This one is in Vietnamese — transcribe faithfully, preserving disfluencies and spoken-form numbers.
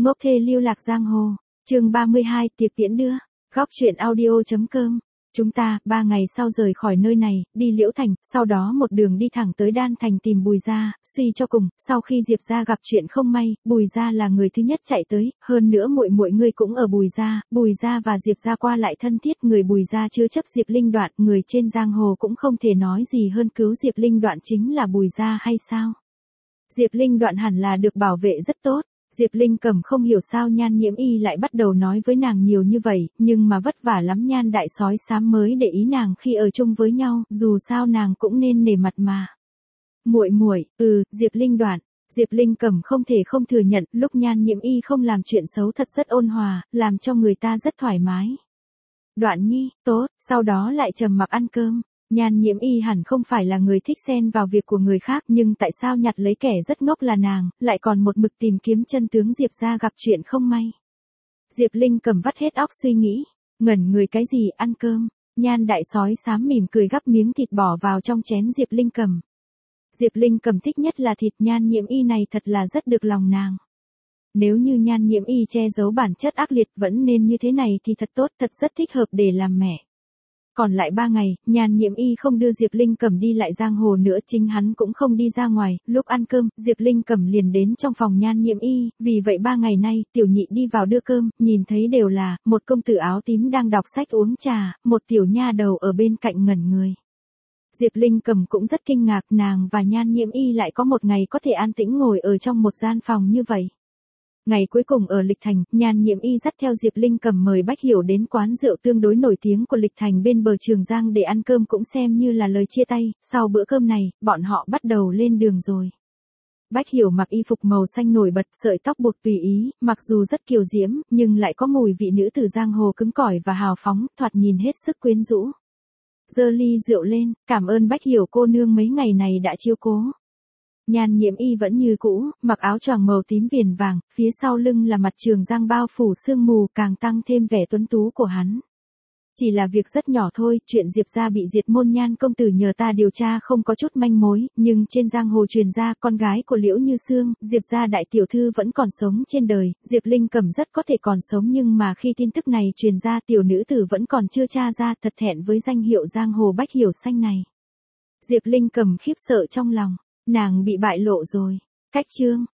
Ngốc thê lưu lạc giang hồ, chương ba mươi hai, tiệc tiễn đưa, góc truyện audio.com. Chúng ta, ba ngày sau rời khỏi nơi này, đi Liễu Thành, sau đó một đường đi thẳng tới Đan Thành tìm Bùi Gia, suy cho cùng, sau khi Diệp Gia gặp chuyện không may, Bùi Gia là người thứ nhất chạy tới, hơn nữa muội muội ngươi cũng ở Bùi Gia, Bùi Gia và Diệp Gia qua lại thân thiết, người Bùi Gia chứa chấp Diệp Linh Đoạn, người trên giang hồ cũng không thể nói gì hơn cứu Diệp Linh Đoạn chính là Bùi Gia hay sao? Diệp Linh Đoạn hẳn là được bảo vệ rất tốt. Diệp Linh Cẩm không hiểu sao Nhan Nhiễm Y lại bắt đầu nói với nàng nhiều như vậy, nhưng mà vất vả lắm Nhan đại sói xám mới để ý nàng khi ở chung với nhau, dù sao nàng cũng nên nể mặt mà. Muội muội, ừ, Diệp Linh Đoạn. Diệp Linh Cẩm không thể không thừa nhận, lúc Nhan Nhiễm Y không làm chuyện xấu thật rất ôn hòa, làm cho người ta rất thoải mái. Đoạn nhi, tốt, sau đó lại trầm mặc ăn cơm. Nhan Nhiễm Y hẳn không phải là người thích xen vào việc của người khác, nhưng tại sao nhặt lấy kẻ rất ngốc là nàng, lại còn một mực tìm kiếm chân tướng Diệp Gia gặp chuyện không may. Diệp Linh Cẩm vắt hết óc suy nghĩ, ngẩn người cái gì ăn cơm, Nhan đại sói xám mỉm cười gắp miếng thịt bỏ vào trong chén Diệp Linh Cẩm. Diệp Linh Cẩm thích nhất là thịt, Nhan Nhiễm Y này thật là rất được lòng nàng. Nếu như Nhan Nhiễm Y che giấu bản chất ác liệt vẫn nên như thế này thì thật tốt, thật rất thích hợp để làm mẹ. Còn lại ba ngày, Nhan Nhiễm Y không đưa Diệp Linh Cẩm đi lại giang hồ nữa, chính hắn cũng không đi ra ngoài, lúc ăn cơm, Diệp Linh Cẩm liền đến trong phòng Nhan Nhiễm Y, vì vậy ba ngày nay, tiểu nhị đi vào đưa cơm, nhìn thấy đều là, một công tử áo tím đang đọc sách uống trà, một tiểu nha đầu ở bên cạnh ngẩn người. Diệp Linh Cẩm cũng rất kinh ngạc, nàng và Nhan Nhiễm Y lại có một ngày có thể an tĩnh ngồi ở trong một gian phòng như vậy. Ngày cuối cùng ở Lịch Thành, Nhan Nhiễm Y dắt theo Diệp Linh Cẩm mời Bách Hiểu đến quán rượu tương đối nổi tiếng của Lịch Thành bên bờ Trường Giang để ăn cơm, cũng xem như là lời chia tay. Sau bữa cơm này, bọn họ bắt đầu lên đường rồi. Bách Hiểu mặc y phục màu xanh nổi bật, sợi tóc buộc tùy ý, mặc dù rất kiều diễm, nhưng lại có mùi vị nữ tử giang hồ cứng cỏi và hào phóng, thoạt nhìn hết sức quyến rũ. Giơ ly rượu lên, cảm ơn Bách Hiểu cô nương mấy ngày này đã chiếu cố. Nhan Nhiễm Y vẫn như cũ, mặc áo choàng màu tím viền vàng, phía sau lưng là mặt Trường Giang bao phủ sương mù, càng tăng thêm vẻ tuấn tú của hắn. Chỉ là việc rất nhỏ thôi, chuyện Diệp Gia bị diệt môn, Nhan công tử nhờ ta điều tra không có chút manh mối, nhưng trên giang hồ truyền ra con gái của Liễu Như Sương, Diệp Gia đại tiểu thư vẫn còn sống trên đời, Diệp Linh Cẩm rất có thể còn sống, nhưng mà khi tin tức này truyền ra, tiểu nữ tử vẫn còn chưa tra ra, thật thẹn với danh hiệu giang hồ Bách Hiểu xanh này. Diệp Linh Cẩm khiếp sợ trong lòng. Nàng bị bại lộ rồi. Cách chương,